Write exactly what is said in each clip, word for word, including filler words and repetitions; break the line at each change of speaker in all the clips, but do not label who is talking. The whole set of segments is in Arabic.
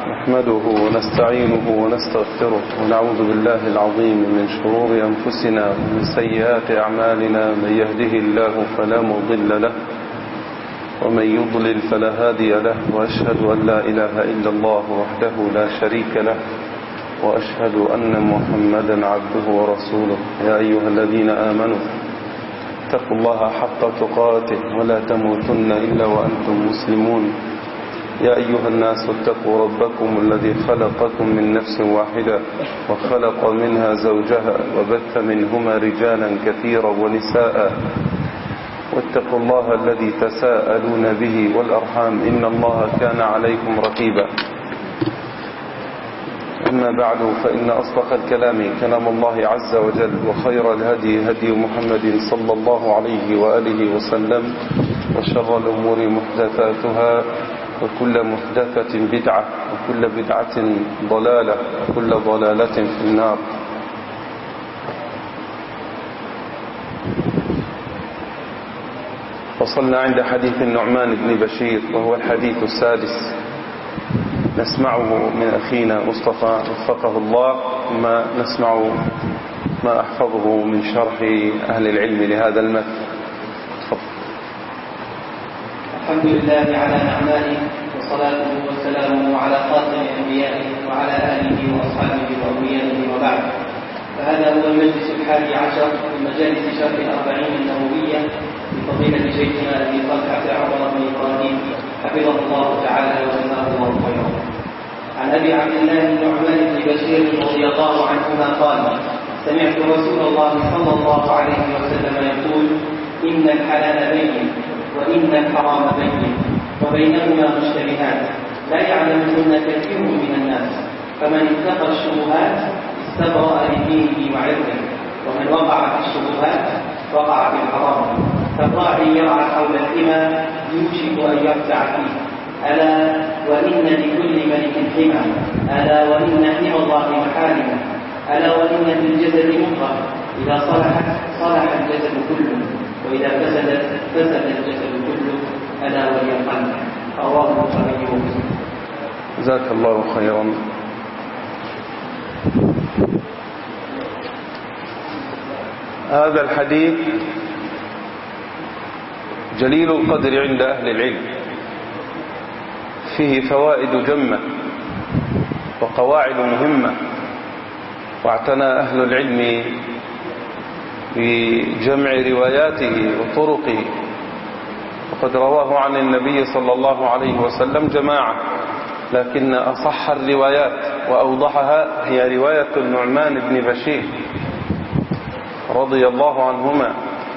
نحمده ونستعينه ونستغفره ونعوذ بالله العظيم من شرور أنفسنا ومن سيئات أعمالنا. من يهده الله فلا مضل له ومن يضلل فلا هادي له، وأشهد أن لا إله إلا الله وحده لا شريك له، وأشهد أن محمدا عبده ورسوله. يا أيها الذين آمنوا اتقوا الله حق تقاته ولا تموتن إلا وأنتم مسلمون. يا أيها الناس اتقوا ربكم الذي خلقكم من نفس واحدة وخلق منها زوجها وبث منهما رجالا كثيرا ونساء، واتقوا الله الذي تساءلون به والأرحام إن الله كان عليكم رقيبا. أما بعد، فإن أصدق الكلام كلام الله عز وجل، وخير الهدي هدي محمد صلى الله عليه وآله وسلم، وشر الأمور محدثاتها، وكل محدثة بدعة، وكل بدعة ضلالة، وكل ضلالة في النار. وصلنا عند حديث النعمان بن بشير، وهو الحديث السادس، نسمعه من أخينا مصطفى وفقه الله، ثم نسمع ما أحفظه من شرح أهل العلم لهذا المتن.
الحمد لله على نعمائه، وصلاته وسلامه على خاتم أنبيائه وعلى آله وأصحابه وأوليائه، وبعد. فهذا هو المجلس الحادي عشر من مجالس شرح الأربعين النووية لفضيلة شيخنا أبي طلحة عمر بن إبراهيم حفظه الله تعالى وجزاه الله خيرا. عن أبي عبد الله النعمان بن بشير رضي الله عنهما قال: سمعت رسول الله صلى الله عليه وسلم يقول: إن الحلال بين وإن الحرام بين وبينهما مشتبهات لا يعلمهن كثير من الناس، فمن اتقى الشبهات استبرأ لدينه وعرضه، ومن وقع في الشبهات وقع في الحرام. فالراعي يرعى حول الحمى يوشك أن يرتع فيه. ألا وإن لكل ملك حمى، ألا وإن حمى الله محارمه، ألا وإن في الجسد مضغة إذا صلحت صلح الجسد كله، وإذا فسدت فسد الجسد كله، ألا وهي القلب. رواه البخاري ومسلم.
جزاك الله خيرا. هذا الحديث جليل القدر عند أهل العلم، فيه فوائد جمة وقواعد مهمة، واعتنى أهل العلم بجمع رواياته وطرقه، وقد رواه عن النبي صلى الله عليه وسلم جماعة، لكن أصح الروايات وأوضحها هي رواية النعمان بن بشير رضي الله عنهما،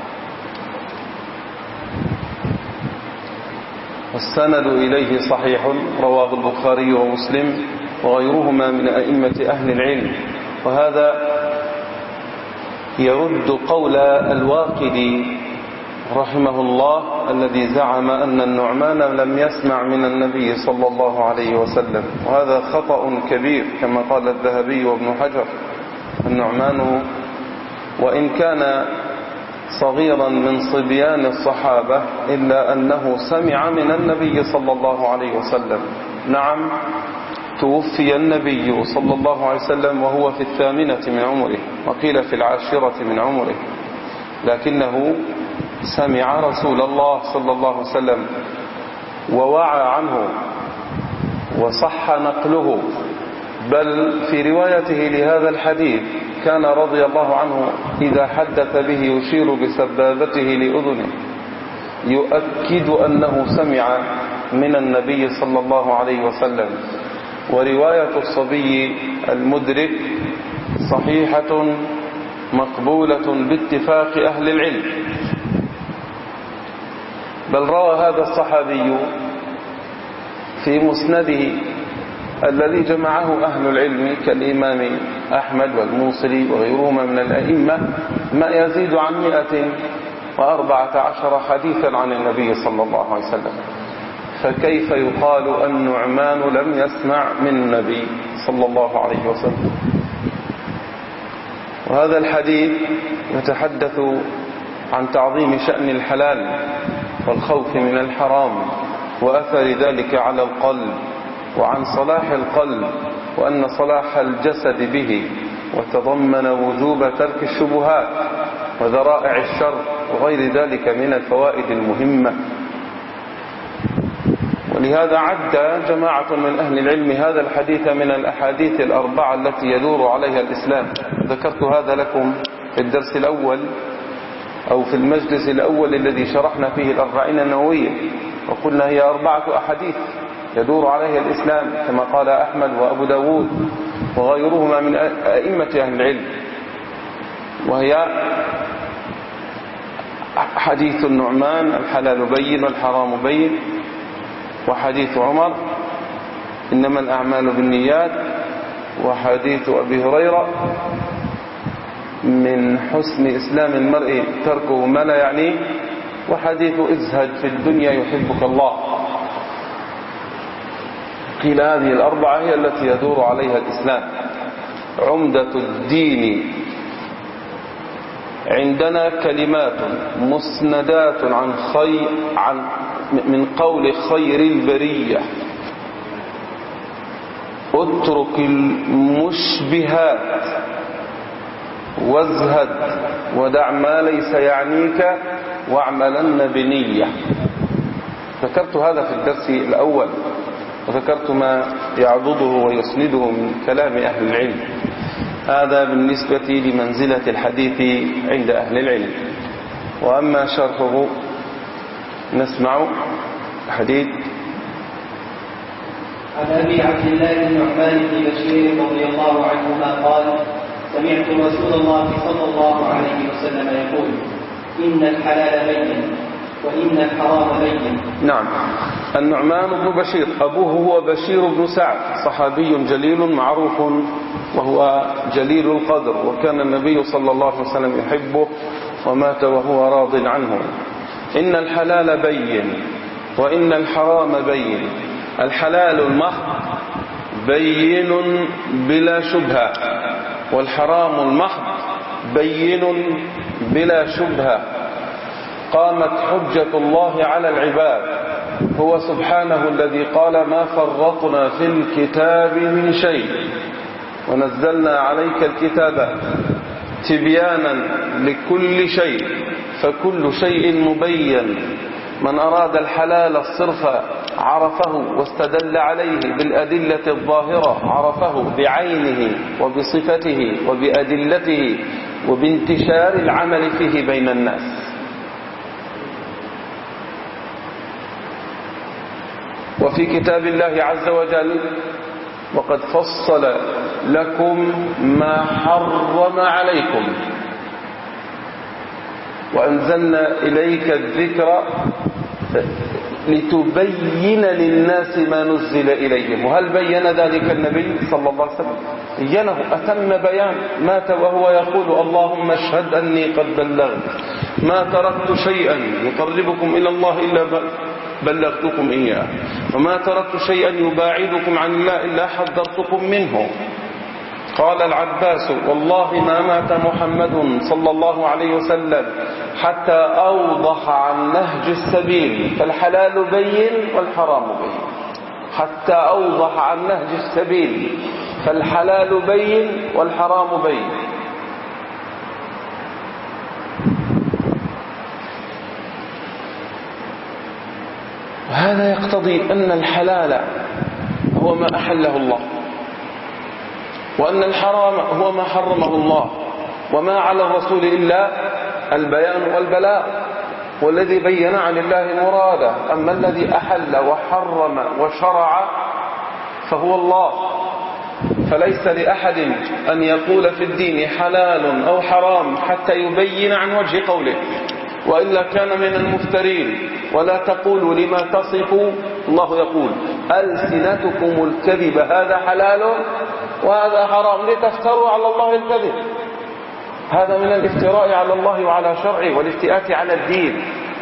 والسند إليه صحيح، رواه البخاري ومسلم وغيرهما من أئمة أهل العلم. وهذا يرد قول الواقدي رحمه الله الذي زعم أن النعمان لم يسمع من النبي صلى الله عليه وسلم، وهذا خطأ كبير كما قال الذهبي وابن حجر. النعمان وإن كان صغيرا من صبيان الصحابة إلا أنه سمع من النبي صلى الله عليه وسلم. نعم، توفي النبي صلى الله عليه وسلم وهو في الثامنة من عمره، وقيل في العاشرة من عمره، لكنه سمع رسول الله صلى الله عليه وسلم ووعى عنه وصح نقله، بل في روايته لهذا الحديث كان رضي الله عنه إذا حدث به يشير بسبابته لأذنه يؤكد أنه سمع من النبي صلى الله عليه وسلم. ورواية الصبي المدرك صحيحة مقبولة باتفاق أهل العلم. بل روى هذا الصحابي في مسنده الذي جمعه أهل العلم كالإمام أحمد والموصلي وغيرهما من الأئمة ما يزيد عن مئة وأربعة عشر حديثا عن النبي صلى الله عليه وسلم، فكيف يقال النعمان لم يسمع من النبي صلى الله عليه وسلم؟ وهذا الحديث يتحدث عن تعظيم شأن الحلال والخوف من الحرام وأثر ذلك على القلب وعن صلاح القلب وأن صلاح الجسد به، وتضمن وجوب ترك الشبهات وذرائع الشر وغير ذلك من الفوائد المهمة. ولهذا عد جماعة من أهل العلم هذا الحديث من الأحاديث الأربعة التي يدور عليها الإسلام. ذكرت هذا لكم في الدرس الأول أو في المجلس الأول الذي شرحنا فيه الأربعين النووية، وقلنا هي أربعة أحاديث يدور عليها الإسلام كما قال أحمد وأبو داود وغيرهما من أئمة أهل العلم، وهي حديث النعمان الحلال بين والحرام بين، وحديث عمر إنما الأعمال بالنيات، وحديث أبي هريرة من حسن إسلام المرء تركه ما لا يعنيه، وحديث ازهد في الدنيا يحبك الله. قيل هذه الأربعة هي التي يدور عليها الإسلام. عمدة الدين عندنا كلمات مسندات عن خير عن من قول خير البرية: اترك المشبهات وازهد ودع ما ليس يعنيك واعملن بنية. ذكرت هذا في الدرس الأول، وذكرت ما يعضده ويسنده من كلام أهل العلم. هذا بالنسبة لمنزلة الحديث عند أهل العلم. وأما شرحه نسمع حديث
عن أبي عبد الله النعمان بن بشير رضي الله عنهما قال: سمعت رسول الله صلى الله عليه وسلم يقول: إن الحلال بين وإن الحرام بين.
نعم. النعمان بن بشير أبوه هو بشير بن سعد، صحابي جليل معروف وهو جليل القدر، وكان النبي صلى الله عليه وسلم يحبه ومات وهو راض عنه. إن الحلال بين وإن الحرام بين. الحلال المحض بين بلا شبهة، والحرام المحض بين بلا شبهة. قامت حجة الله على العباد، هو سبحانه الذي قال: ما فرطنا في الكتاب من شيء ونزلنا عليك الكتاب تبيانا لكل شيء فكل شيء مبين. من أراد الحلال الصرف عرفه واستدل عليه بالأدلة الظاهرة، عرفه بعينه وبصفته وبأدلته وبانتشار العمل فيه بين الناس. وفي كتاب الله عز وجل: وقد فصل لكم ما حرم عليكم وأنزلنا إليك الذكر لتبين للناس ما نزل إليهم. وهل بين ذلك النبي صلى الله عليه وسلم؟ بينه أتم بيان. مات وهو يقول: اللهم اشهد أني قد بلغت، ما تركت شيئا يقربكم إلى الله إلا بلغتكم إياه، وما تركت شيئا يباعدكم عن الله إلا حذرتكم منه. قال العباس: والله ما مات محمد صلى الله عليه وسلم حتى أوضح عن نهج السبيل، فالحلال بين والحرام بين. حتى أوضح عن نهج السبيل، فالحلال بين والحرام بين. وهذا يقتضي أن الحلال هو ما أحله الله، وأن الحرام هو ما حرمه الله، وما على الرسول إلا البيان والبلاغ، والذي بين عن الله مراده. أما الذي أحل وحرم وشرع فهو الله، فليس لأحد أن يقول في الدين حلال أو حرام حتى يبين عن وجه قوله، وإلا كان من المفترين. ولا تقولوا لما تصفوا، الله يقول: ألسنتكم الكذب هذا حلال وهذا حرام لتفتروا على الله الكذب. هذا من الافتراء على الله وعلى شرعه والافتئات على الدين.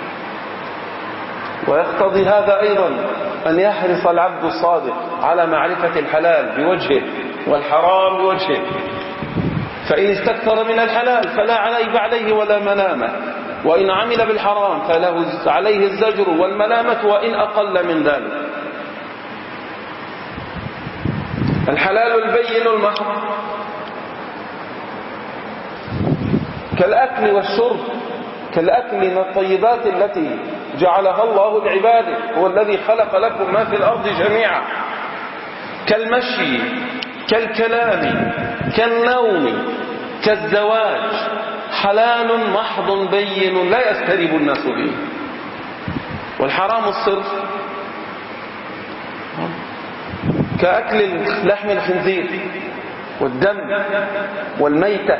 ويقتضي هذا أيضا أن يحرص العبد الصادق على معرفة الحلال بوجهه والحرام بوجهه، فإن استكثر من الحلال فلا عيب عليه ولا ملامة، وإن عمل بالحرام فله عليه الزجر والملامة وإن أقل من ذلك. الحلال البين المحض كالأكل والشرب، كالأكل من الطيبات التي جعلها الله لعباده، هو الذي خلق لكم ما في الأرض جميعا، كالمشي، كالكلام، كالنوم، كالزواج، حلال محض بين لا يستريب الناس به. والحرام الصرف كأكل لحم الخنزير والدم والميتة،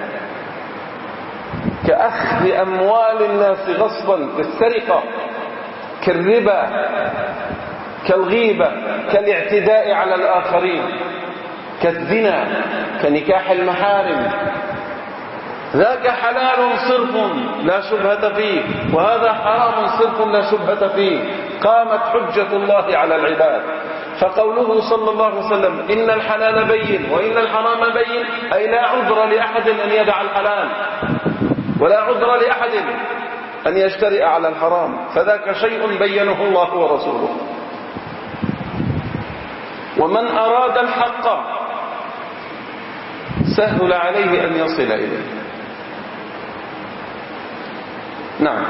كأخذ أموال الناس غصبا بالسرقة، كالربا، كالغيبة، كالاعتداء على الآخرين، كالزنا، كنكاح المحارم. ذاك حلال صرف لا شبهة فيه، وهذا حرام صرف لا شبهة فيه. قامت حجة الله على العباد. فقوله صلى الله عليه وسلم إن الحلال بين وإن الحرام بين، أي لا عذر لأحد أن يدع الحلال، ولا عذر لأحد أن يجترئ على الحرام، فذاك شيء بينه الله ورسوله. ومن أراد الحق سهل عليه أن يصل إليه. نعم.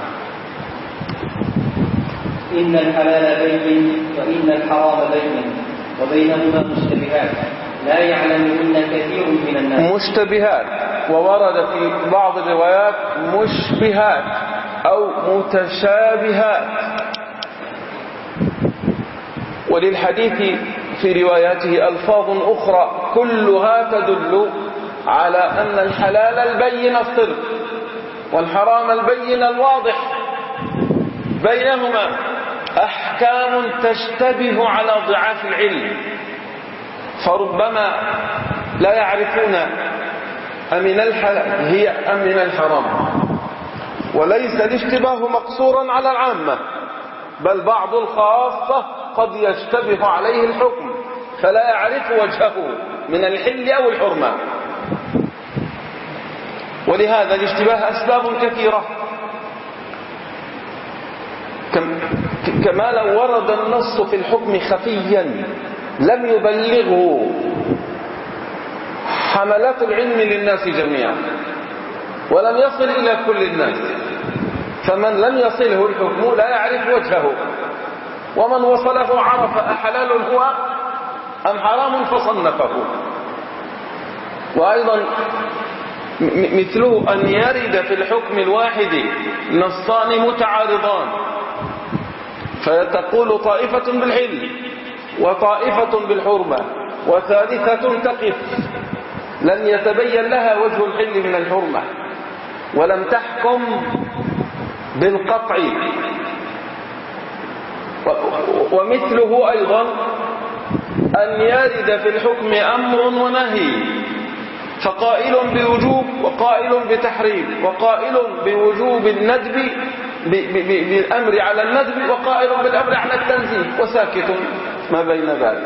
إن الحلال بين وإن الحرام بين وبينهما مشتبهات لا يعلمهن كثير من الناس.
مشتبهات، وورد في بعض الروايات مشبهات أو متشابهات. وللحديث في رواياته ألفاظ أخرى كلها تدل على أن الحلال البين الصرف والحرام البين الواضح بينهما أحكام تشتبه على ضعاف العلم، فربما لا يعرفون أمن الحلال هي أم من الحرام. وليس الاشتباه مقصورا على العامة، بل بعض الخاصة قد يشتبه عليه الحكم فلا يعرف وجهه من الحل أو الحرمة. ولهذا الاشتباه أسباب كثيرة، كما لو ورد النص في الحكم خفيا لم يبلغه حملات العلم للناس جميعا، ولم يصل إلى كل الناس، فمن لم يصله الحكم لا يعرف وجهه، ومن وصله عرف أحلال هو أم حرام فصنفه. وأيضا مثله أن يرد في الحكم الواحد نصان متعارضان، فتقول طائفة بالحل وطائفة بالحرمة وثالثة تقف لن يتبين لها وجه الحل من الحرمة ولم تحكم بالقطع. ومثله أيضا أن يرد في الحكم أمر ونهي، فقائل بوجوب وقائل بتحريم، وقائل بوجوب الندب بالأمر على الندب، وقائل بالأمر على التنزيه، وساكت ما بين ذلك.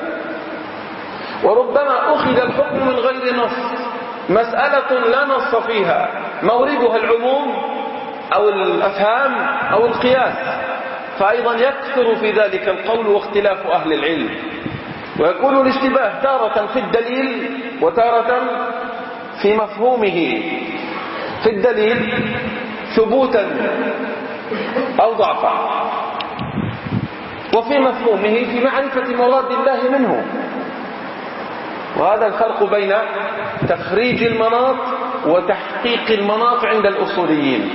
وربما أخذ الحكم من غير نص، مسألة لا نص فيها موردها العموم أو الأفهام أو القياس، فأيضا يكثر في ذلك القول واختلاف أهل العلم، ويكون الاشتباه تارة في الدليل وتارة في مفهومه. في الدليل ثبوتا أو ضعفا، وفي مفهومه في معرفة مراد الله منه. وهذا الفرق بين تخريج المناط وتحقيق المناط عند الأصوليين.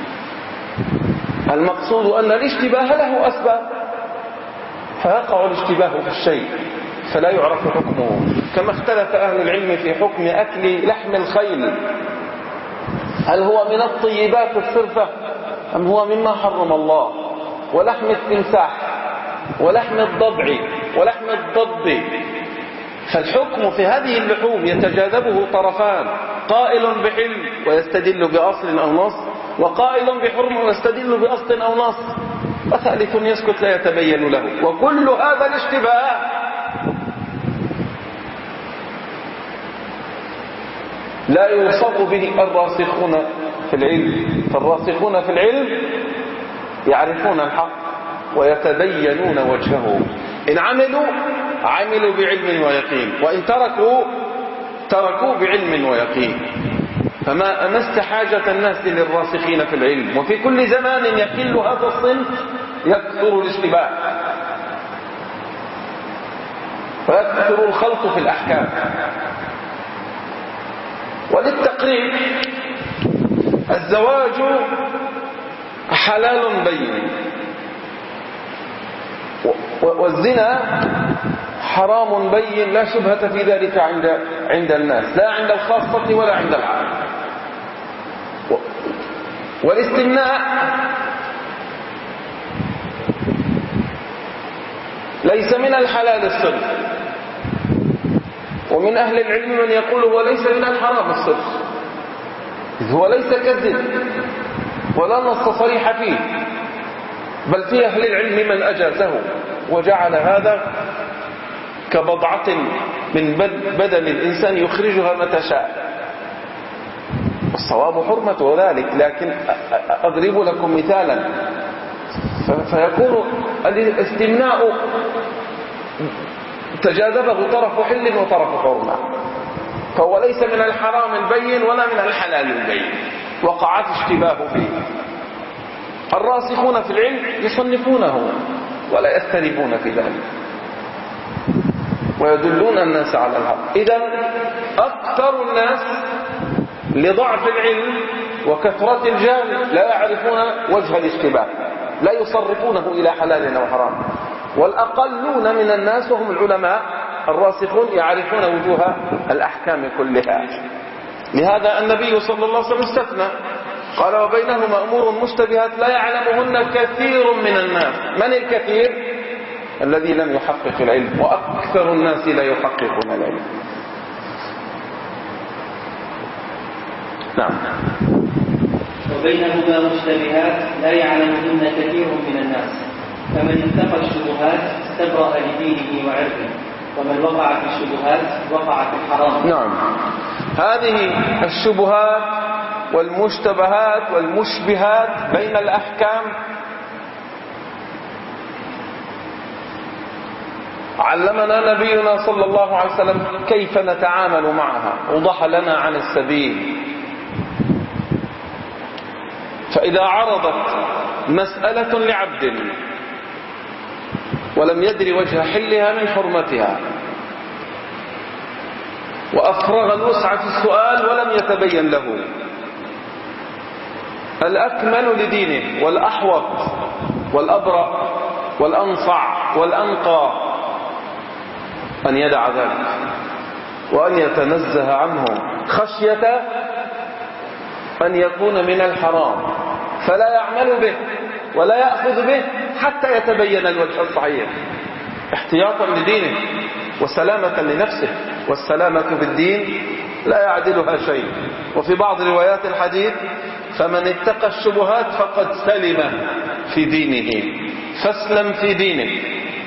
المقصود أن الاشتباه له أسباب، فيقع الاشتباه في الشيء فلا يعرف حكمه، كما اختلف أهل العلم في حكم أكل لحم الخيل، هل هو من الطيبات الصرفة أم هو مما حرم الله، ولحم التمساح ولحم الضبع ولحم الضب. فالحكم في هذه اللحوم يتجاذبه طرفان، قائل بحل ويستدل بأصل أو نص، وقائل بحرم ويستدل بأصل أو نص، وثالث يسكت لا يتبين له. وكل هذا الاشتباه لا يوصف به الراسخون في العلم، فالراسخون في العلم يعرفون الحق ويتبينون وجهه، إن عملوا عملوا بعلم ويقين، وإن تركوا تركوا بعلم ويقين. فما أمست حاجة الناس للراسخين في العلم. وفي كل زمان يقل هذا الصنف يكثر الاشتباه ويكثر الخلط في الأحكام. وللتقريب الزواج حلال بين، والزنا حرام بين، لا شبهة في ذلك عند عند الناس، لا عند الخاصة ولا عند العامة. والاستمناء ليس من الحلال الصرف، ومن أهل العلم من يقول هو ليس من الحرام الصرف، إذ هو ليس كذب ولا نص صريح فيه، بل في أهل العلم من أجازه وجعل هذا كبضعة من بدن الإنسان يخرجها متى شاء. الصواب حرمة ذلك، لكن أضرب لكم مثالا. فيكون الاستمناء تجاذبه طرف حل وطرف حرمة، فهو ليس من الحرام البين ولا من الحلال البين، وقعت اشتباه فيه. الراسخون في العلم يصنفونه ولا يستربون في ذلك ويدلون الناس على الحق. إذن أكثر الناس لضعف العلم وكثرة الجهل لا يعرفون وجه الاشتباه، لا يصرفونه إلى حلال أو حرام. والأقلون من الناس وهم العلماء الراسخون يعرفون وجوه الأحكام كلها. لهذا النبي صلى الله عليه وسلم استثنى، قال وبينهما أمور مشتبهات لا يعلمهن كثير من الناس. من الكثير؟ الذي لم يحقق العلم، وأكثر الناس لا يحققون العلم. نعم.
وبينهما مشتبهات لا يعلمهن كثير من الناس، فمن اتقى الشبهات استبرأ لدينه وعرضه، ومن وقع في الشبهات وقع في الحرام.
نعم. هذه الشبهات والمشتبهات والمشبهات بين الأحكام علمنا نبينا صلى الله عليه وسلم كيف نتعامل معها، وضح لنا عن السبيل. فإذا عرضت مسألة لعبد ولم يدري وجه حلها من حرمتها، وأفرغ الوسع في السؤال ولم يتبين له، الأكمل لدينه والأحوط والأبرأ والأنصع والأنقى أن يدع ذلك وأن يتنزه عنه خشية أن يكون من الحرام، فلا يعمل به ولا يأخذ به حتى يتبين الوجه الصحيح، احتياطا لدينه وسلامة لنفسه، والسلامة بالدين لا يعدلها شيء. وفي بعض روايات الحديث فمن اتقى الشبهات فقد سلم في دينه، فاسلم في دينك.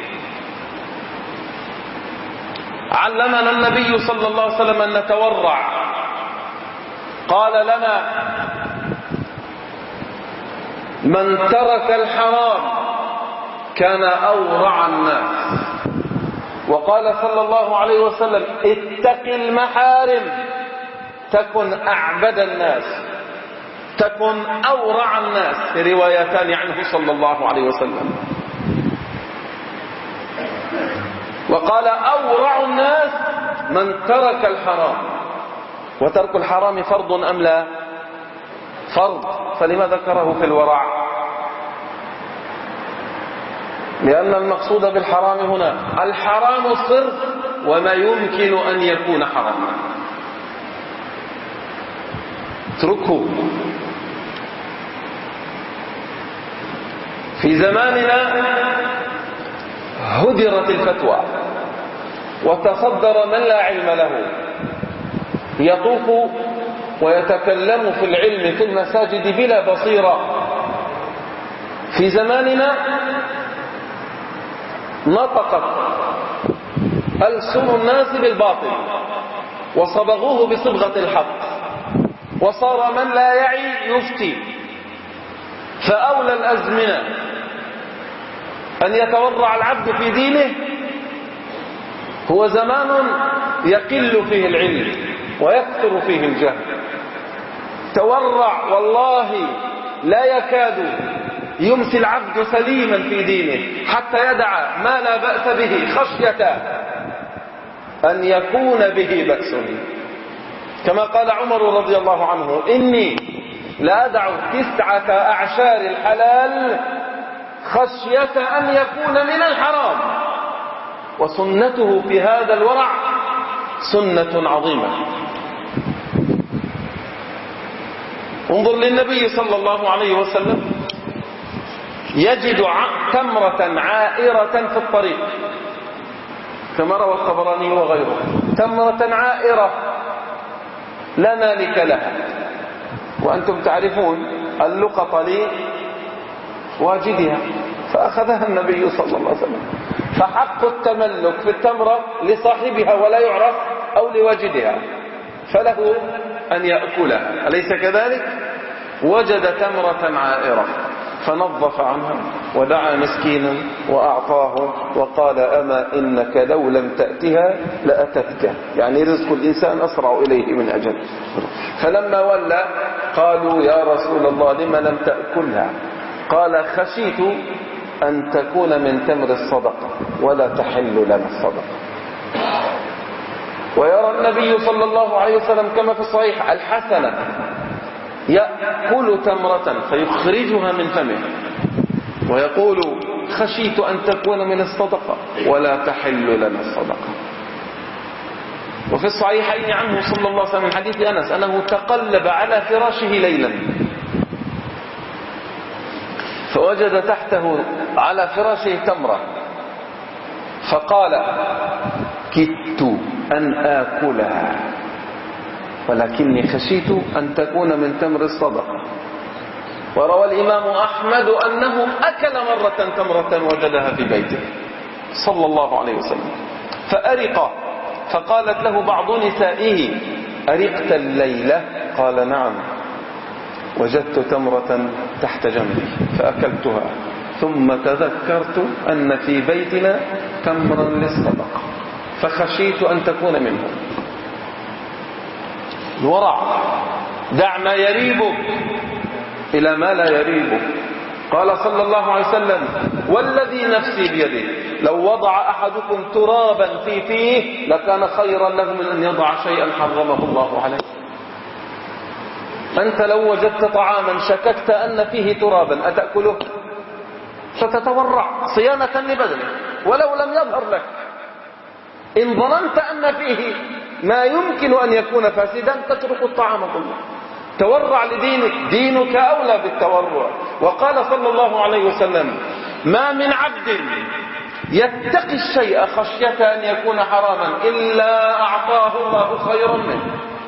علمنا النبي صلى الله عليه وسلم أن نتورع، قال لنا من ترك الحرام كان أورع الناس، وقال صلى الله عليه وسلم اتق المحارم تكن أعبد الناس، تكن أورع الناس، في روايتان عنه صلى الله عليه وسلم. وقال أورع الناس من ترك الحرام. وترك الحرام فرض أم لا؟ فرض. فلما ذكره في الورع؟ لأن المقصود بالحرام هنا الحرام صرف وما يمكن أن يكون حراما، اتركه. في زماننا هدرت الفتوى وتصدر من لا علم له يطوف ويتكلم في العلم في المساجد بلا بصيرة. في زماننا نطقت ألسن الناس بالباطل وصبغوه بصبغة الحق، وصار من لا يعي يفتي. فأولى الأزمنة أن يتورع العبد في دينه هو زمان يقل فيه العلم ويكثر فيه الجهل. تورع والله لا يكاد يمسي العبد سليما في دينه حتى يدع ما لا بأس به خشية أن يكون به بأس، كما قال عمر رضي الله عنه: إني لا أدع تسعة أعشار الحلال خشية أن يكون من الحرام. وسنته في هذا الورع سنة عظيمة. انظر للنبي صلى الله عليه وسلم يجد تمرة عائرة في الطريق، كما روى الطبراني وغيره، تمرة عائرة لا مالك لها، وأنتم تعرفون اللقط لواجدها، فأخذها النبي صلى الله عليه وسلم. فحق التملك في التمرة لصاحبها ولا يعرف، أو لواجدها، فله أن يأكلها، أليس كذلك؟ وجد تمرة عائرة فنظف عنها ودعا مسكينا وأعطاه وقال: أما إنك لو لم تأتها لأتتك، يعني رزق الإنسان أسرع إليه من أجل. فلما ولى قالوا: يا رسول الله لم لم تأكلها؟ قال: خشيت أن تكون من تمر الصدقة ولا تحل لنا الصدقة. ويرى النبي صلى الله عليه وسلم كما في الصحيح الحسنة يأكل تمرة فيخرجها من فمه ويقول: خشيت أن تكون من الصدقة ولا تحل لنا الصدقة. وفي الصحيحين عنه صلى الله عليه وسلم من حديث أنس أنه تقلب على فراشه ليلا فوجد تحته على فراشه تمرة فقال: كدت أن آكلها ولكني خشيت أن تكون من تمر الصدقة. وروى الإمام أحمد أنه أكل مرة تمرة وجدها في بيته صلى الله عليه وسلم فأرق، فقالت له بعض نسائه: أرقت الليلة؟ قال: نعم، وجدت تمرة تحت جنبي فأكلتها، ثم تذكرت أن في بيتنا تمرا للصدقة فخشيت أن تكون منه. الورع، دع ما يريبك إلى ما لا يريبك. قال صلى الله عليه وسلم: والذي نفسي بيده لو وضع أحدكم ترابا في فيه لكان خيرا له من أن يضع شيئا حرمه الله عليه. أنت لو وجدت طعاما شككت أن فيه ترابا أتأكله؟ ستتورع صيانة لبدنك ولو لم يظهر لك. إن ظننت أن فيه ما يمكن أن يكون فاسدا تترك الطعام كله. تورع لدينك، دينك أولى بالتورع. وقال صلى الله عليه وسلم: ما من عبد يتقي الشيء خشية أن يكون حراما إلا أعطاه الله خيرا منه.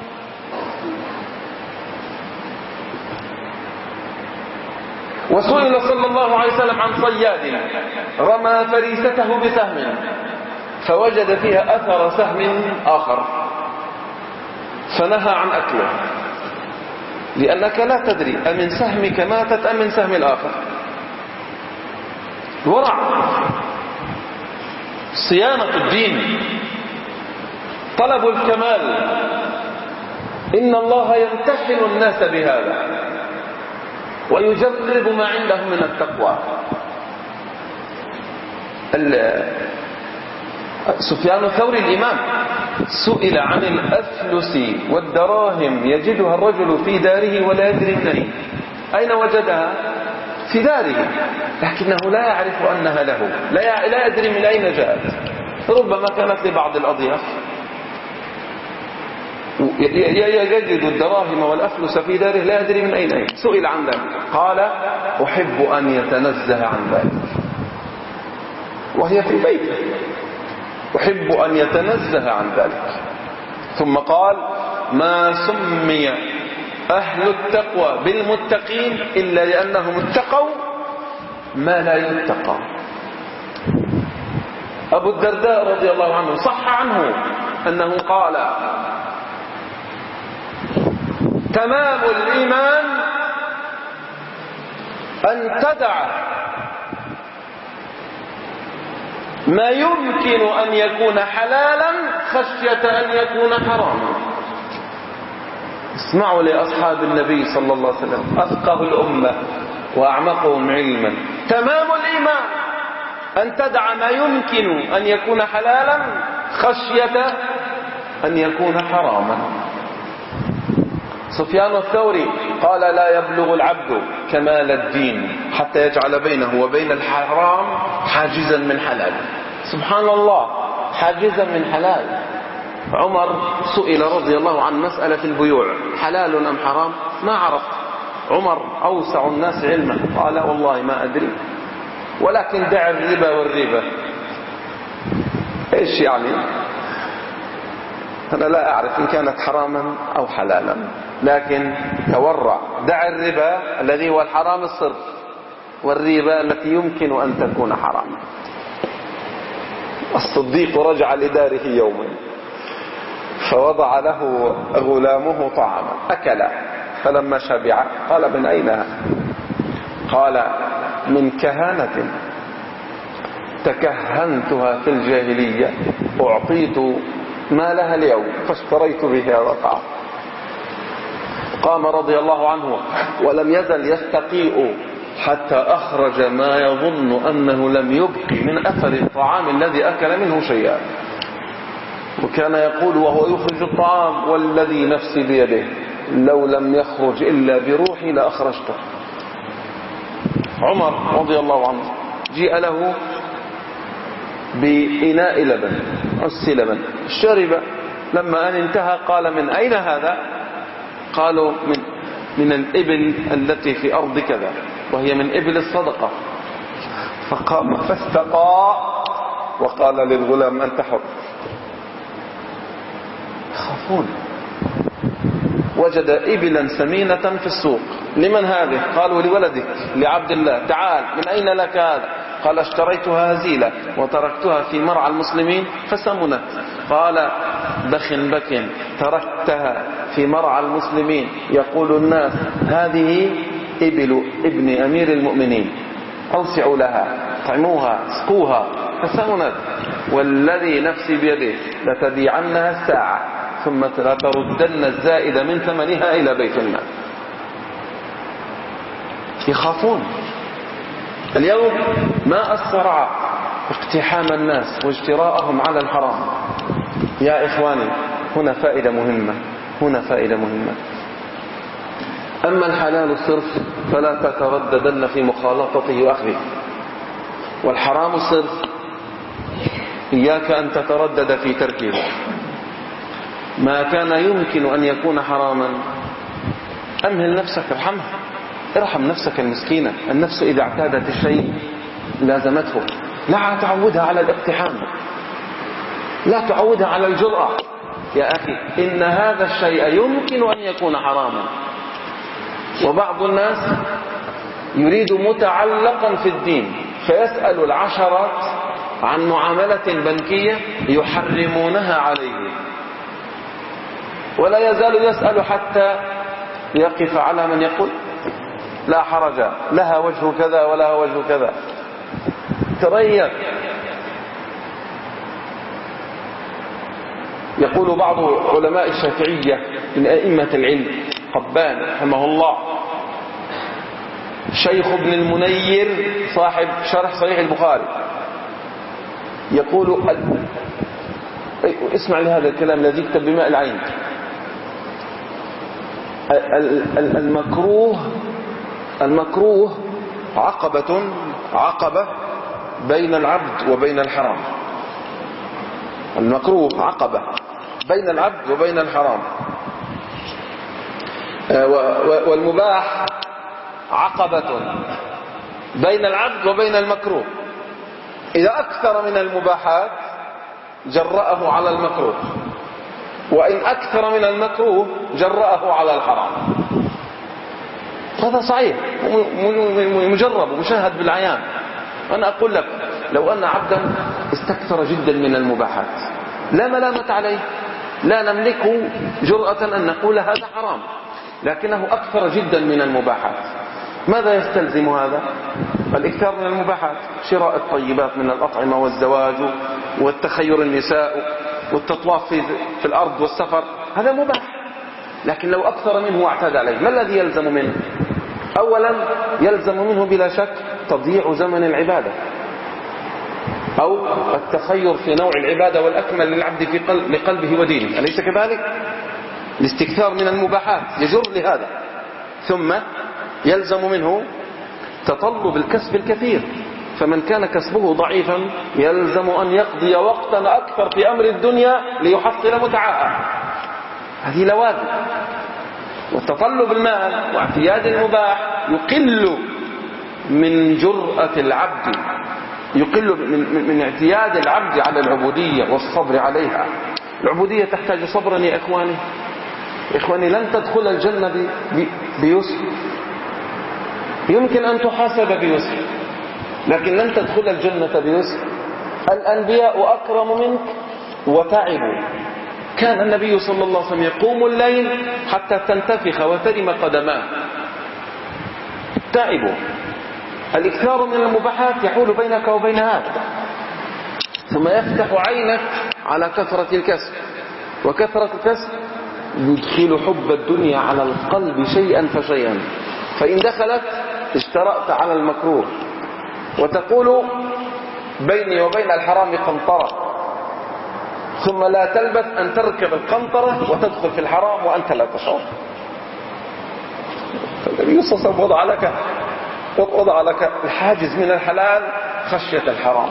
وسئل صلى الله عليه وسلم عن صياد رمى فريسته بسهم فوجد فيها أثر سهم آخر فنهى عن أكله، لأنك لا تدري أمن سهمك ماتت أم من سهم الآخر. ورع، صيانة الدين، طلب الكمال. إن الله يمتحن الناس بهذا ويجرب ما عندهم من التقوى. سفيان الثوري الإمام سئل عن الأفلس والدراهم يجدها الرجل في داره ولا يدري من أين. أين وجدها؟ في داره، لكنه لا يعرف أنها له، لا يدري من أين جاءت. ربما كانت لبعض الأضياف. يجد الدراهم والأفلس في داره لا يدري من أين أين. سئل عن ذلك قال: أحب أن يتنزه عن ذلك، وهي في بيته، أحب أن يتنزه عن ذلك. ثم قال: ما سمي أهل التقوى بالمتقين إلا لأنهم اتقوا ما لا يتقى. أبو الدرداء رضي الله عنه صح عنه أنه قال: تمام الإيمان أن تدع ما يمكن أن يكون حلالا خشية أن يكون حراما. اسمعوا لأصحاب النبي صلى الله عليه وسلم، أفقه الأمة وأعمقهم علما. تمام الإيمان أن تدع ما يمكن أن يكون حلالا خشية أن يكون حراما. سفيان الثوري قال: لا يبلغ العبد كمال الدين حتى يجعل بينه وبين الحرام حاجزا من حلال. سبحان الله، حاجزا من حلال. عمر سئل رضي الله عنه مسألة البيوع، حلال أم حرام؟ ما عرف. عمر أوسع الناس علما، قال: والله ما أدري، ولكن دع الربا والربا. إيش يعني؟ أنا لا أعرف إن كانت حراما أو حلالا، لكن تورع، دع الربا الذي هو الحرام الصرف والربا التي يمكن أن تكون حراما. الصديق رجع لداره يوما فوضع له غلامه طعاما، أكل، فلما شبع قال: من أين؟ قال: من كهانة تكهنتها في الجاهلية، أعطيت مالها اليوم فاشتريت به هذا الطعام. قام رضي الله عنه ولم يزل يستقيء حتى أخرج ما يظن أنه لم يبق من أثر الطعام الذي أكل منه شيئا، وكان يقول وهو يخرج الطعام: والذي نفسي بيده لو لم يخرج إلا بروحي لأخرجته. عمر رضي الله عنه جيء له بإناء لبن، عس لبن، شرب. لما أن انتهى قال: من أين هذا؟ قالوا: من من الإبل التي في أرض كذا، وهي من إبل الصدقة. فقام فاستقى وقال للغلام: أنت حر. خافون. وجد إبلا سمينة في السوق. لمن هذه؟ قالوا: لولدك لعبد الله. تعال، من أين لك هذا؟ قال: اشتريتها هزيلة وتركتها في مرعى المسلمين فسمنت. قال: بخ بك، تركتها في مرعى المسلمين يقول الناس هذه إبل ابن أمير المؤمنين، أوسعوا لها، طعموها، اسقوها، فسمنت. والذي نفسي بيده لتبيعنها الساعة ثم لتردن الزائد من ثمنها إلى بيت المال. يخافون. اليوم ما أسرع اقتحام الناس واجتراءهم على الحرام. يا إخواني، هنا فائدة مهمة، هنا فائدة مهمة. أما الحلال الصرف فلا تترددن في مخالطته وأخذه، والحرام الصرف إياك أن تتردد في تركه. ما كان يمكن أن يكون حراما أمهل نفسك، ارحمها، ارحم نفسك المسكينة. النفس إذا اعتادت الشيء لازمته، لا تعودها على الاقتحام، لا تعودها على الجرأة. يا أخي، إن هذا الشيء يمكن أن يكون حراما. وبعض الناس يريد متعلقا في الدين فيسأل العشرات عن معاملة بنكية يحرمونها عليه، ولا يزال يسأل حتى يقف على من يقول لا حرج، لها وجه كذا ولها وجه كذا. تريث. يقول بعض علماء الشافعية من أئمة العلم، قبان رحمه الله، شيخ ابن المنير صاحب شرح صحيح البخاري، يقول: اسمع لهذا الكلام الذي يكتب بماء العين: المكروه المكروه عقبة عقبة بين العبد وبين الحرام. المكروه عقبة بين العبد وبين الحرام، والمباح عقبة بين العبد وبين المكروه. إذا أكثر من المباحات جرأه على المكروه، وإن أكثر من المكروه جرأه على الحرام. هذا صحيح، مجرب ومشاهد بالعيان. أنا أقول لك، لو أن عبدا استكثر جدا من المباحات لا ملامة عليه، لا نملك جرأة أن نقول هذا حرام، لكنه أكثر جدا من المباحات، ماذا يستلزم هذا؟ الإكثار من المباحات، شراء الطيبات من الأطعمة والزواج والتخير النساء والتطواف في, في الأرض والسفر، هذا مباح. لكن لو أكثر منه واعتاد عليه، ما الذي يلزم منه؟ أولا يلزم منه بلا شك تضييع زمن العبادة، أو التخير في نوع العبادة والأكمل للعبد في قلب لقلبه ودينه، أليس كذلك؟ الاستكثار من المباحات يجر لهذا. ثم يلزم منه تطلب الكسب الكثير، فمن كان كسبه ضعيفا يلزم أن يقضي وقتا أكثر في أمر الدنيا ليحصل متعاها، هذه لوازم. وتطلب المال واعتياد المباح يقل من جرأة العبد، يقل من, من اعتياد العبد على العبودية والصبر عليها. العبودية تحتاج صبرا يا إخواني. إخواني لن تدخل الجنة بيسر، يمكن أن تحاسب بيسر، لكن لن تدخل الجنة بيسر. الأنبياء أكرم منك وتعبوا. كان النبي صلى الله عليه وسلم يقوم الليل حتى تنتفخ وترم قدماه، تعبوا. الإكثار من المباحات يحول بينك وبين هذا، ثم يفتح عينك على كثرة الكسب، وكثرة الكسب يدخل حب الدنيا على القلب شيئا فشيئا، فإن دخلت اشترأت على المكروه، وتقول بيني وبين الحرام قنطرة، ثم لا تلبث أن تركب القنطرة وتدخل في الحرام وأنت لا تشعر. فالنبي صلى الله عليه وسلم وضع لك وضع لك الحاجز من الحلال خشية الحرام.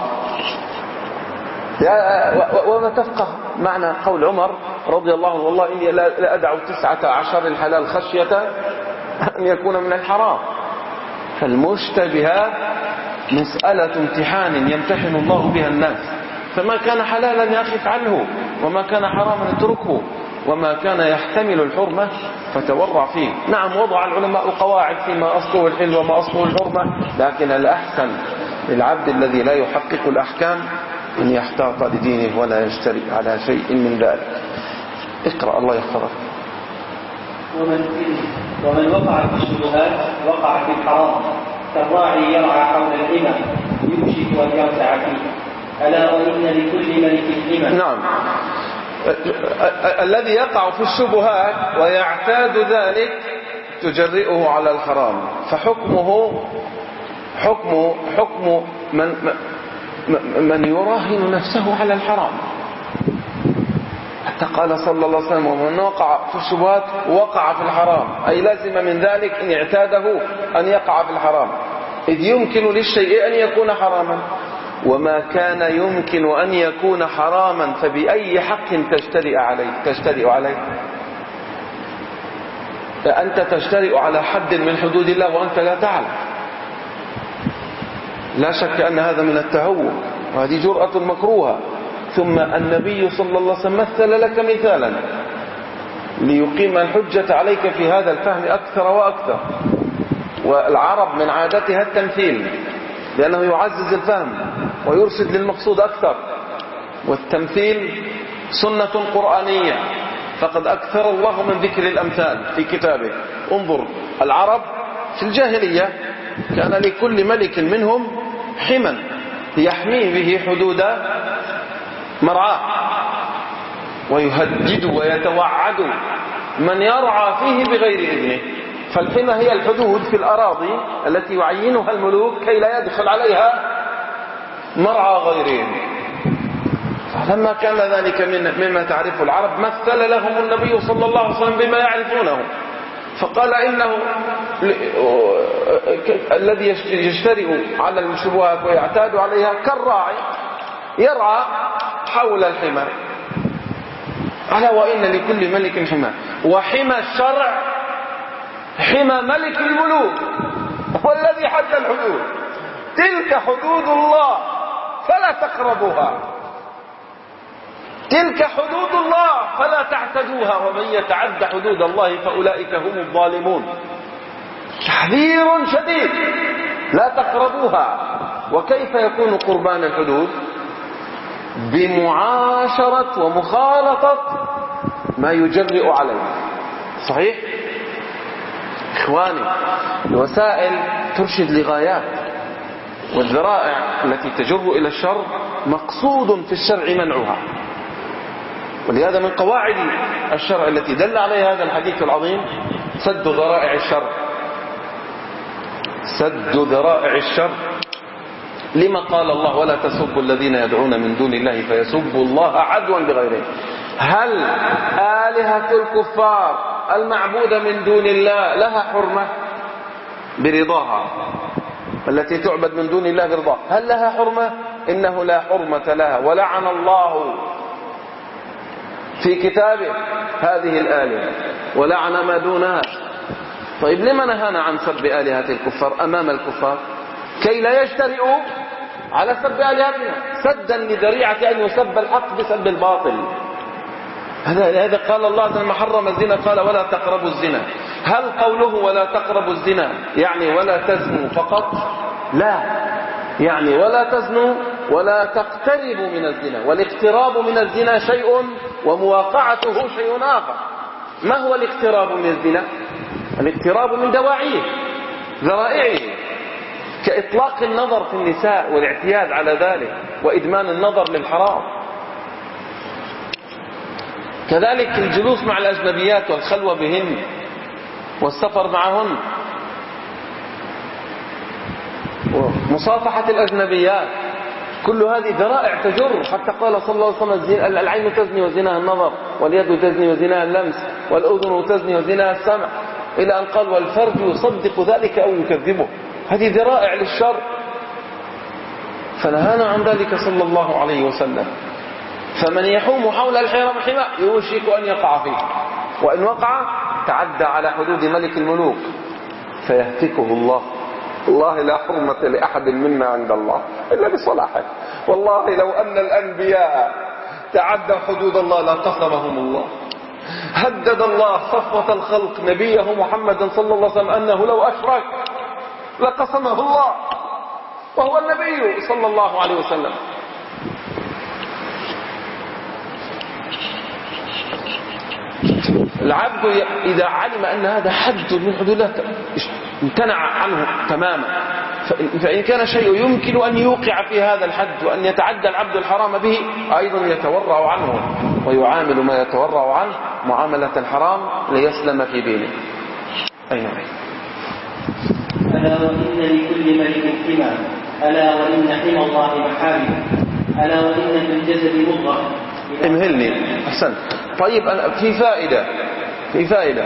وما تفقه معنى قول عمر رضي الله عنه: والله إني لا أدع تسعة عشر الحلال خشية أن يكون من الحرام. فالمشتبهات مسألة امتحان يمتحن الله بها الناس، فما كان حلالا يا أخي افعله، وما كان حراما اتركه، وما كان يحتمل الحرمة فتورع فيه. نعم وضع العلماء قواعد فيما أصله الحل وما أصله الحرمة، لكن الأحسن للعبد الذي لا يحقق الأحكام أن يحتاط لدينه ولا يشتري على شيء من ذلك. اقرأ الله يغفرك.
ومن, ومن وقع في الشبهات وقع في الحرام، كالراعي يرعى حول الحمى يوشك أن يرتع فيه، ألا وإن لكل ملك حمى.
نعم، الذي يقع في الشبهات ويعتاد ذلك تجرئه على الحرام، فحكمه حكم حكم من من يراهن نفسه على الحرام. حتى قال صلى الله عليه وسلم: ومن وقع في الشبهات وقع في الحرام، أي لازم من ذلك إن اعتاده أن يقع في الحرام، إذ يمكن للشيء أن يكون حراما، وما كان يمكن أن يكون حراما فبأي حق تجترئ عليه تجترئ عليه أنت تجترئ على حد من حدود الله وأنت لا تعلم. لا شك أن هذا من التهور، وهذه جرأة مكروهة. ثم النبي صلى الله عليه وسلم مثل لك مثالا ليقيم الحجة عليك في هذا الفهم أكثر وأكثر. والعرب من عادتها التمثيل، لأنه يعزز الفهم ويرشد للمقصود أكثر. والتمثيل سنة قرآنية، فقد أكثر الله من ذكر الأمثال في كتابه. انظر، العرب في الجاهلية كان لكل ملك منهم حما يحميه به حدود مرعاه، ويهدد ويتوعد من يرعى فيه بغير إذنه. فالحمى هي الحدود في الأراضي التي يعينها الملوك كي لا يدخل عليها مرعى غيرهم. فلما كان ذلك مما تعرفه العرب، مثل لهم النبي صلى الله عليه وسلم بما يعرفونه، فقال: إنه الذي يجترئ على الشبهات ويعتاد عليها كالراعي يرعى حول الحمى، ألا وإن لكل ملك حمى. وحمى الشرع حمى ملك الملوك، هو الذي حد الحدود. تلك حدود الله فلا تقربوها، تلك حدود الله فلا تعتدوها، ومن يتعد حدود الله فأولئك هم الظالمون. تحذير شديد، لا تقربوها. وكيف يكون قربان الحدود؟ بمعاشرة ومخالطة ما يجرئ عليه. صحيح؟ إخواني، الوسائل ترشد لغايات، والذرائع التي تجر إلى الشر مقصود في الشرع منعها. ولهذا من قواعد الشرع التي دل عليها هذا الحديث العظيم سد ذرائع الشر. سد ذرائع الشر. لما قال الله ولا تسبوا الذين يدعون من دون الله فيسبوا الله عدوا بغيره؟ هل آلهة الكفار المعبودة من دون الله لها حرمة برضاها؟ التي تعبد من دون الله برضاها هل لها حرمة؟ إنه لا حرمة لها، ولعن الله في كتابه هذه الآلهة ولعن ما دونها. طيب لما نهانا عن سب آلهة الكفار أمام الكفار؟ كي لا يجترئوا على سب آلهتنا، سدا لذريعة أن يسب الحق بسب الباطل. هذا هذا قال الله لما حرم الزنا قال ولا تقربوا الزنا. هل قوله ولا تقربوا الزنا يعني ولا تزنوا فقط؟ لا، يعني ولا تزنوا ولا تقتربوا من الزنا، والاقتراب من الزنا شيء ومواقعته شيء آخر. ما هو الاقتراب من الزنا؟ الاقتراب من دواعيه ذرائعه، كإطلاق النظر في النساء والاعتياد على ذلك وإدمان النظر للحرام. كذلك الجلوس مع الأجنبيات والخلوة بهن والسفر معهن، ومصافحة الأجنبيات، كل هذه ذرائع تجر. حتى قال صلى الله عليه وسلم العين تزني وزناها النظر، واليد تزني وزناها اللمس، والأذن تزني وزناها السمع، إلى أن قال والفرج يصدق ذلك أو يكذبه. هذه ذرائع للشر، فنهانا عن ذلك صلى الله عليه وسلم. فمن يحوم حول الحرم حمى يوشك أن يقع فيه، وإن وقع تعدى على حدود ملك الملوك فيهتكه الله. والله لا حرمة لأحد منا عند الله إلا بصلاحه. والله لو أن الأنبياء تعدوا حدود الله لقصمهم الله. هدد الله صفوة الخلق نبيه محمد صلى الله عليه وسلم أنه لو أشرك لقصمه الله، وهو النبي صلى الله عليه وسلم. العبد إذا علم أن هذا حد من حدود الله امتنع عنه تماما. فإن كان شيء يمكن أن يوقع في هذا الحد وأن يتعدى العبد الحرام به أيضا يتورع عنه ويعامل ما يتورع عنه معاملة الحرام ليسلم في دينه. أي نعم.
ألا وإن لكل ملك حمى، ألا وإن حمى الله محارم، ألا وإن في الجسد مضغة.
امهلني أحسن. طيب أنا في فائدة في فائدة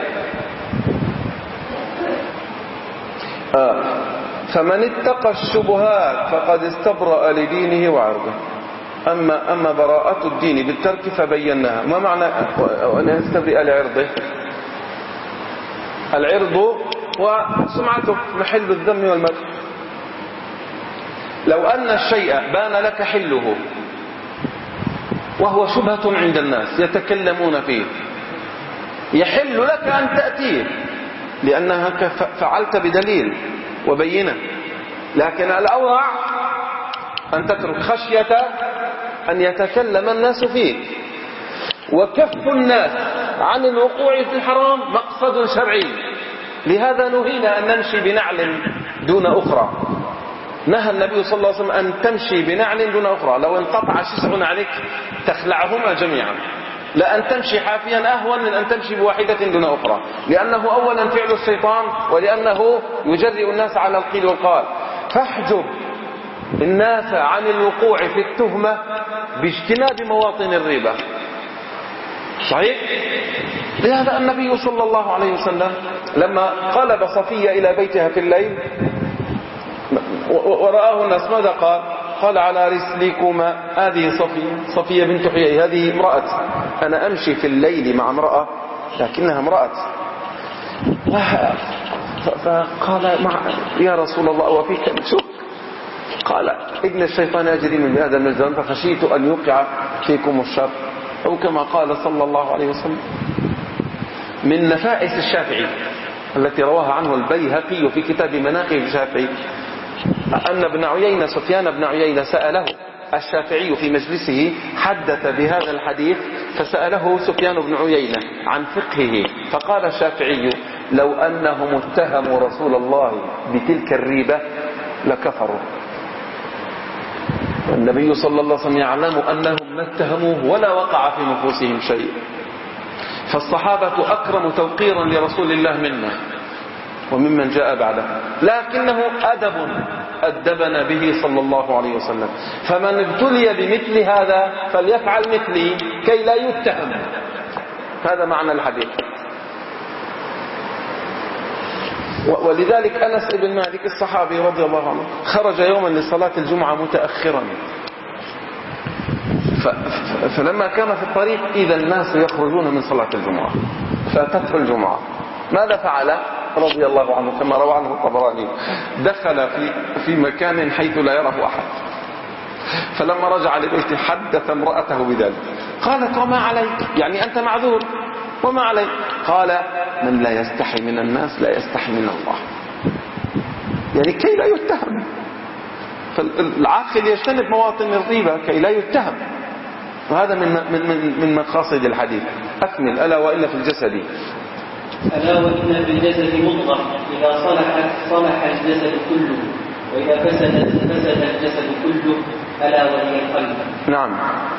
آه. فمن اتقى الشبهات فقد استبرأ لدينه وعرضه. أما أما براءة الدين بالترك فبيناها. ما معنى أن يستبرئ لعرضه؟ العرض وسمعته محل الذم والمدح. لو أن الشيء بان لك حله وهو شبهة عند الناس يتكلمون فيه، يحل لك أن تأتيه لأنها فعلت بدليل وبينة، لكن الأورع أن تترك خشية أن يتكلم الناس فيه. وكف الناس عن الوقوع في الحرام مقصد شرعي، لهذا نهينا أن نمشي بنعل دون أخرى. نهى النبي صلى الله عليه وسلم أن تمشي بنعل دون أخرى. لو انقطع شسع عليك تخلعهما جميعا، لا أن تمشي حافيا أهون من أن تمشي بواحدة دون أخرى، لأنه أولا فعل الشيطان، ولأنه يجرئ الناس على القيل والقال. فاحجب الناس عن الوقوع في التهمة باجتناب مواطن الريبة. صحيح؟ لهذا النبي صلى الله عليه وسلم لما قلب صفية إلى بيتها في الليل ورآه الناس ماذا قال؟ قال على رسلكما. هذه صفية صفية بنت حيي، هذه امرأة. أنا أمشي في الليل مع امرأة لكنها امرأة. فقال مع يا رسول الله وفيك شك؟ قال إن الشيطان يجري من هذا المجرم فخشيت أن يوقع فيكم الشر، أو كما قال صلى الله عليه وسلم. من نفائس الشافعي التي رواها عنه البيهقي في كتاب مناقب الشافعي أن ابن عيينة سفيان بن عيينة سأله الشافعي في مجلسه، حدث بهذا الحديث، فسأله سفيان بن عيينة عن فقهه، فقال الشافعي لو أنهم اتهموا رسول الله بتلك الريبة لكفروا. والنبي صلى الله عليه وسلم يعلم أنهم ما اتهموه ولا وقع في نفوسهم شيء. فالصحابة أكرم توقيرا لرسول الله منا وممن جاء بعده، لكنه أدب أدبنا به صلى الله عليه وسلم. فمن ابتلي بمثل هذا فليفعل مثلي كي لا يتهم. هذا معنى الحديث. ولذلك أنس بن مالك الصحابي رضي الله عنه خرج يوما لصلاة الجمعة متأخرا، فلما كان في الطريق إذا الناس يخرجون من صلاة الجمعة، فاتته الجمعة. ماذا فعل رضي الله عنه كما روى عنه الطبراني؟ دخل في في مكان حيث لا يره أحد، فلما رجع لبيته حدث امرأته بذلك. قالت: وما عليك؟ يعني أنت معذور، وما عليك؟ قال: من لا يستحي من الناس لا يستحي من الله. يعني كي لا يتهم. فالعاقل يجتنب مواطن الريبة كي لا يتهم، وهذا من من من مقاصد الحديث. أكمل. ألا وإن في الجسد
ألا وإن في الجسد مضغة إذا صلحت صلح الجسد كله، وإذا فسدت فسد الجسد كله، ألا وهي القلب.
نعم،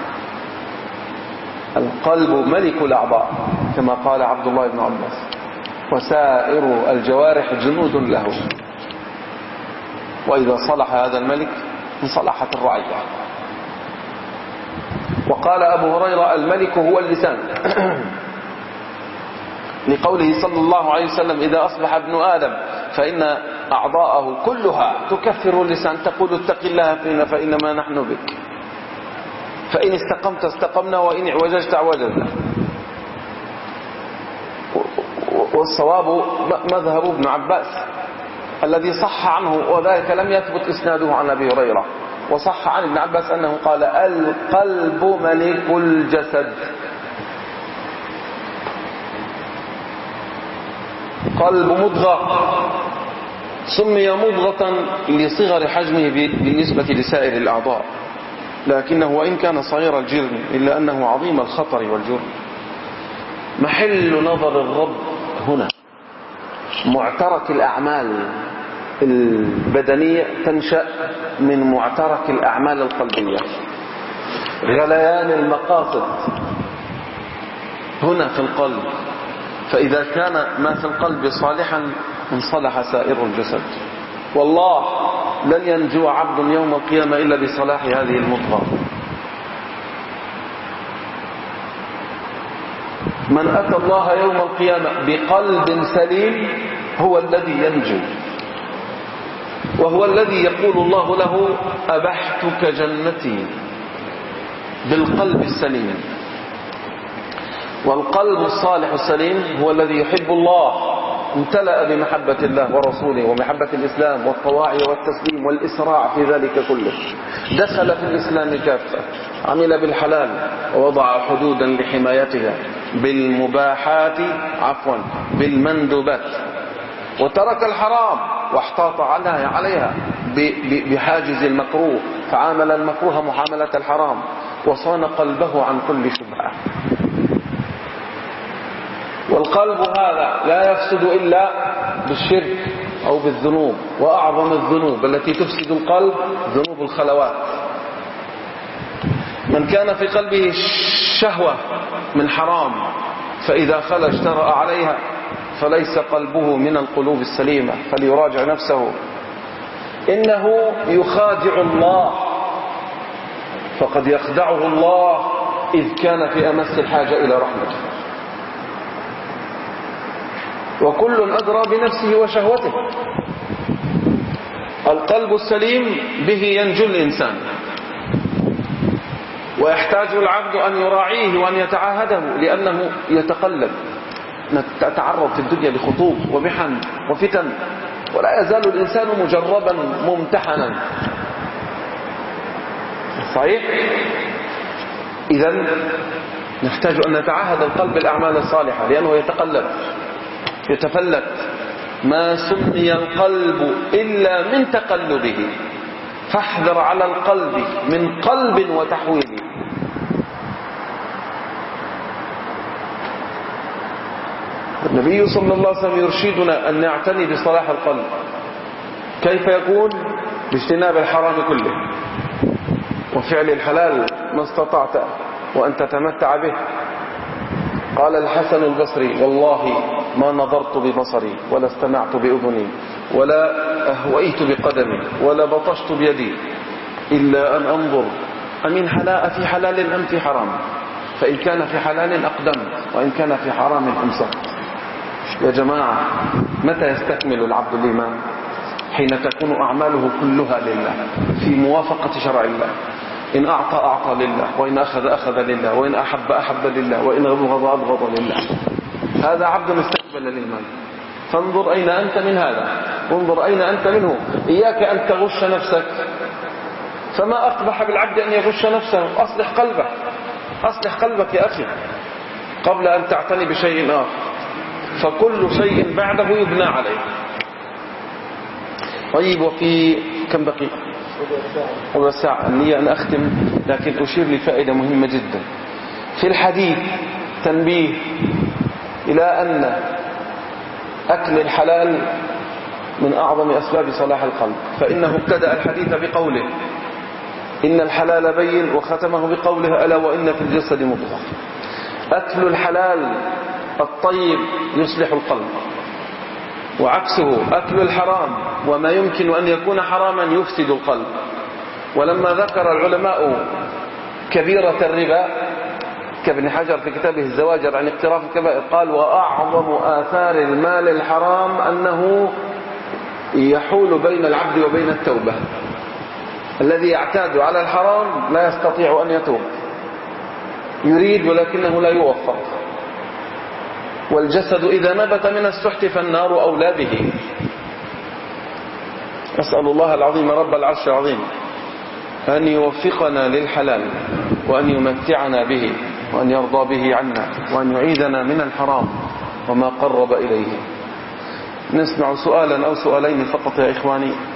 القلب ملك الأعضاء كما قال عبد الله بن عباس، وسائر الجوارح جنود له، وإذا صلح هذا الملك انصلحت الرعية. وقال أبو هريرة: الملك هو اللسان، لقوله صلى الله عليه وسلم: إذا أصبح ابن آدم فإن أعضاءه كلها تكفر اللسان تقول: اتق الله فينا فإنما نحن بك، فإن استقمت استقمنا وإن اعوججت اعوججنا. والصواب مذهب ابن عباس الذي صح عنه، وذلك لم يثبت إسناده عن أبي هريرة، وصح عن ابن عباس أنه قال: القلب ملك الجسد. قلب مضغة، سمي مضغة لصغر حجمه بالنسبة لسائر الأعضاء، لكنه وإن كان صغير الجرم إلا أنه عظيم الخطر والجرم. محل نظر الرب هنا. معترك الأعمال البدنية تنشأ من معترك الأعمال القلبية. غليان المقاصد هنا في القلب، فإذا كان ما في القلب صالحا انصلح سائر الجسد. والله لن ينجو عبد يوم القيامة إلا بصلاح هذه المضغة. من أتى الله يوم القيامة بقلب سليم هو الذي ينجو، وهو الذي يقول الله له: أبحتك جنتي، بالقلب السليم. والقلب الصالح السليم هو الذي يحب الله، امتلأ بمحبة الله ورسوله ومحبة الإسلام والطواعي والتسليم والإسراع في ذلك كله. دخل في الإسلام كافة، عمل بالحلال ووضع حدودا لحمايتها، بالمباحات عفوا بالمندوبات، وترك الحرام واحتاط عليها بحاجز المكروه، فعامل المكروه معاملة الحرام، وصان قلبه عن كل شبهة. والقلب هذا لا يفسد إلا بالشرك أو بالذنوب، وأعظم الذنوب التي تفسد القلب ذنوب الخلوات. من كان في قلبه شهوة من حرام فإذا خلى اجترأ عليها فليس قلبه من القلوب السليمة، فليراجع نفسه. إنه يخادع الله، فقد يخدعه الله إذ كان في أمس الحاجة إلى رحمته. وكل أدرى بنفسه وشهوته. القلب السليم به ينجو الإنسان، ويحتاج العبد أن يراعيه وأن يتعاهده، لأنه يتقلب. نتعرض في الدنيا لخطوب ومحن وفتن، ولا يزال الإنسان مجربا ممتحنا. صحيح؟ إذن نحتاج أن نتعاهد القلب الأعمال الصالحة، لأنه يتقلب يتفلت. ما سمي القلب إلا من تقلبه، فاحذر على القلب من قلب وتحويل. النبي صلى الله عليه وسلم يرشدنا أن نعتني بصلاح القلب. كيف يكون؟ باجتناب الحرام كله وفعل الحلال ما استطعت وأن تتمتع به. قال الحسن البصري: والله ما نظرت ببصري ولا استمعت بأذني ولا أهويت بقدمي ولا بطشت بيدي إلا أن أنظر أمن حلال في حلال أم في حرام، فإن كان في حلال أقدمت وإن كان في حرام أمسكت. يا جماعة، متى يستكمل العبد الإيمان؟ حين تكون أعماله كلها لله في موافقة شرع الله. إن أعطى أعطى لله، وإن أخذ أخذ لله، وإن أحب أحب لله، وإن أبغض أبغض لله. هذا عبد مستقبل الإيمان. فانظر أين أنت من هذا، وانظر أين أنت منه. إياك أن تغش نفسك، فما أقبح بالعبد أن يغش نفسه. أصلح قلبك، أصلح قلبك يا أخي قبل أن تعتني بشيء آخر، فكل شيء بعده يبنى عليه. طيب، وفي كم بقي؟ ربع ساعة. النية أن أختم، لكن أشير لفائدة مهمة جدا في الحديث. تنبيه إلى أن أكل الحلال من أعظم أسباب صلاح القلب، فإنه ابتدأ الحديث بقوله: إن الحلال بين، وختمه بقوله: ألا وإن في الجسد مضغة. أكل الحلال الطيب يصلح القلب، وعكسه أكل الحرام وما يمكن أن يكون حراما يفسد القلب. ولما ذكر العلماء كبيرة الربا كابن حجر في كتابه الزواجر عن اقتراف الكبائر قال: وأعظم آثار المال الحرام أنه يحول بين العبد وبين التوبة. الذي يعتاد على الحرام لا يستطيع أن يتوب، يريد ولكنه لا يوفق. والجسد إذا نبت من السحت فالنار أولى به. أسأل الله العظيم رب العرش العظيم أن يوفقنا للحلال، وأن يمتعنا به، وأن يرضى به عنا، وأن يعيدنا من الحرام وما قرب إليه. نسمع سؤالا أو سؤالين فقط يا إخواني.